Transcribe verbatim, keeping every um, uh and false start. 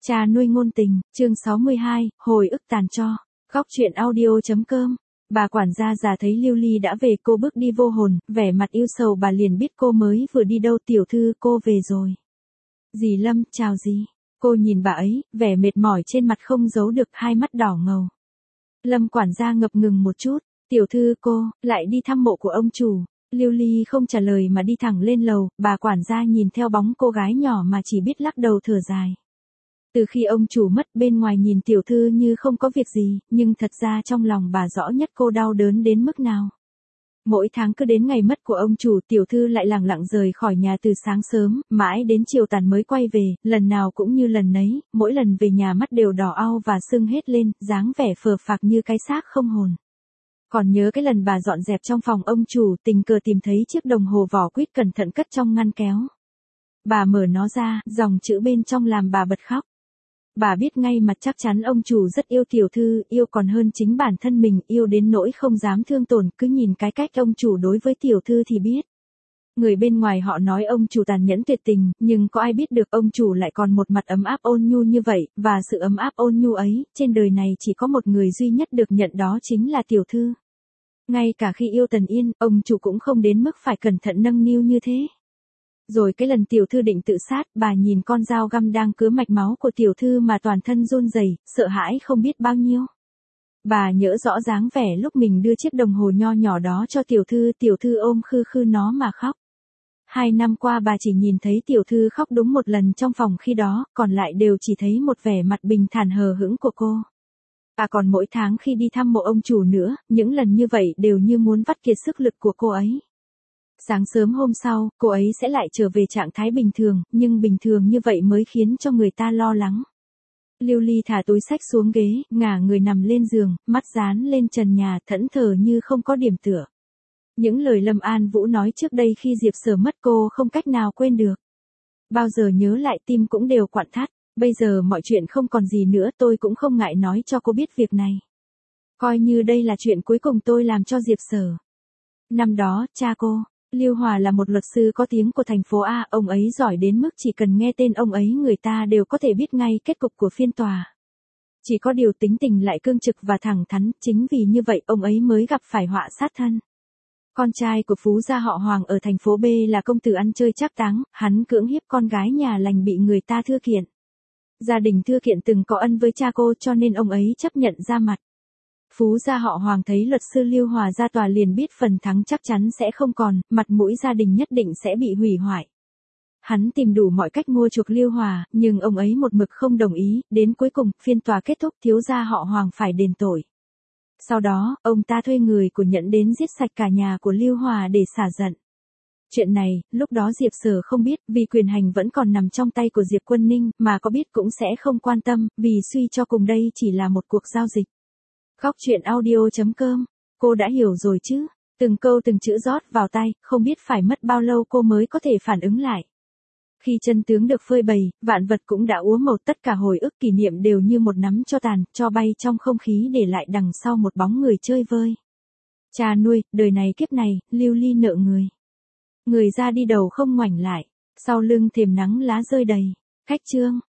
Cha nuôi ngôn tình, chương sáu mươi hai, hồi ức tàn tro. Góc truyện audio.com. Bà quản gia già thấy Lưu Ly đã về, cô bước đi vô hồn, vẻ mặt yêu sầu, bà liền biết cô mới vừa đi đâu. Tiểu thư, cô về rồi. Dì Lâm, chào dì. Cô nhìn bà ấy, vẻ mệt mỏi trên mặt không giấu được, hai mắt đỏ ngầu. Lâm quản gia ngập ngừng một chút. Tiểu thư, cô lại đi thăm mộ của ông chủ. Lưu Ly không trả lời mà đi thẳng lên lầu. Bà quản gia nhìn theo bóng cô gái nhỏ mà chỉ biết lắc đầu thở dài. Từ khi ông chủ mất, bên ngoài nhìn tiểu thư như không có việc gì, nhưng thật ra trong lòng bà rõ nhất cô đau đớn đến mức nào. Mỗi tháng cứ đến ngày mất của ông chủ, tiểu thư lại lẳng lặng rời khỏi nhà từ sáng sớm, mãi đến chiều tàn mới quay về, lần nào cũng như lần nấy, mỗi lần về nhà mắt đều đỏ au và sưng hết lên, dáng vẻ phờ phạc như cái xác không hồn. Còn nhớ cái lần bà dọn dẹp trong phòng ông chủ, tình cờ tìm thấy chiếc đồng hồ vỏ quýt cẩn thận cất trong ngăn kéo. Bà mở nó ra, dòng chữ bên trong làm bà bật khóc. Bà biết ngay mặt chắc chắn ông chủ rất yêu tiểu thư, yêu còn hơn chính bản thân mình, yêu đến nỗi không dám thương tổn, cứ nhìn cái cách ông chủ đối với tiểu thư thì biết. Người bên ngoài họ nói ông chủ tàn nhẫn tuyệt tình, nhưng có ai biết được ông chủ lại còn một mặt ấm áp ôn nhu như vậy, và sự ấm áp ôn nhu ấy, trên đời này chỉ có một người duy nhất được nhận, đó chính là tiểu thư. Ngay cả khi yêu Tần Yên, ông chủ cũng không đến mức phải cẩn thận nâng niu như thế. Rồi cái lần tiểu thư định tự sát, bà nhìn con dao găm đang cứa mạch máu của tiểu thư mà toàn thân run rẩy, sợ hãi không biết bao nhiêu. Bà nhớ rõ dáng vẻ lúc mình đưa chiếc đồng hồ nho nhỏ đó cho tiểu thư, tiểu thư ôm khư khư nó mà khóc. Hai năm qua bà chỉ nhìn thấy tiểu thư khóc đúng một lần trong phòng khi đó, còn lại đều chỉ thấy một vẻ mặt bình thản hờ hững của cô. À còn mỗi tháng khi đi thăm mộ ông chủ nữa, những lần như vậy đều như muốn vắt kiệt sức lực của cô ấy. Sáng sớm hôm sau, cô ấy sẽ lại trở về trạng thái bình thường, nhưng bình thường như vậy mới khiến cho người ta lo lắng. Lưu Ly thả túi xách xuống ghế, ngả người nằm lên giường, mắt dán lên trần nhà, thẫn thờ như không có điểm tựa. Những lời Lâm An Vũ nói trước đây khi Diệp Sở mất cô không cách nào quên được. Bao giờ nhớ lại tim cũng đều quặn thắt, bây giờ mọi chuyện không còn gì nữa, tôi cũng không ngại nói cho cô biết việc này. Coi như đây là chuyện cuối cùng tôi làm cho Diệp Sở. Năm đó, cha cô, Lưu Hòa là một luật sư có tiếng của thành phố A, ông ấy giỏi đến mức chỉ cần nghe tên ông ấy người ta đều có thể biết ngay kết cục của phiên tòa. Chỉ có điều tính tình lại cương trực và thẳng thắn, chính vì như vậy ông ấy mới gặp phải họa sát thân. Con trai của phú gia họ Hoàng ở thành phố B là công tử ăn chơi trác táng, hắn cưỡng hiếp con gái nhà lành bị người ta thưa kiện. Gia đình thưa kiện từng có ân với cha cô cho nên ông ấy chấp nhận ra mặt. Phú gia họ Hoàng thấy luật sư Lưu Hòa ra tòa liền biết phần thắng chắc chắn sẽ không còn, mặt mũi gia đình nhất định sẽ bị hủy hoại. Hắn tìm đủ mọi cách mua chuộc Lưu Hòa, nhưng ông ấy một mực không đồng ý, đến cuối cùng, phiên tòa kết thúc, thiếu gia họ Hoàng phải đền tội. Sau đó, ông ta thuê người của Nhẫn đến giết sạch cả nhà của Lưu Hòa để xả giận. Chuyện này, lúc đó Diệp Sở không biết, vì quyền hành vẫn còn nằm trong tay của Diệp Quân Ninh, mà có biết cũng sẽ không quan tâm, vì suy cho cùng đây chỉ là một cuộc giao dịch. Góc truyện audio.com. Cô đã hiểu rồi chứ? Từng câu từng chữ rót vào tay, không biết phải mất bao lâu cô mới có thể phản ứng lại. Khi chân tướng được phơi bày, vạn vật cũng đã úa màu, tất cả hồi ức kỷ niệm đều như một nắm tro tàn, tro bay trong không khí để lại đằng sau một bóng người chơi vơi. Cha nuôi, đời này kiếp này, Lưu Ly nợ người. Người ra đi đầu không ngoảnh lại, sau lưng thềm nắng lá rơi đầy. Khách chương.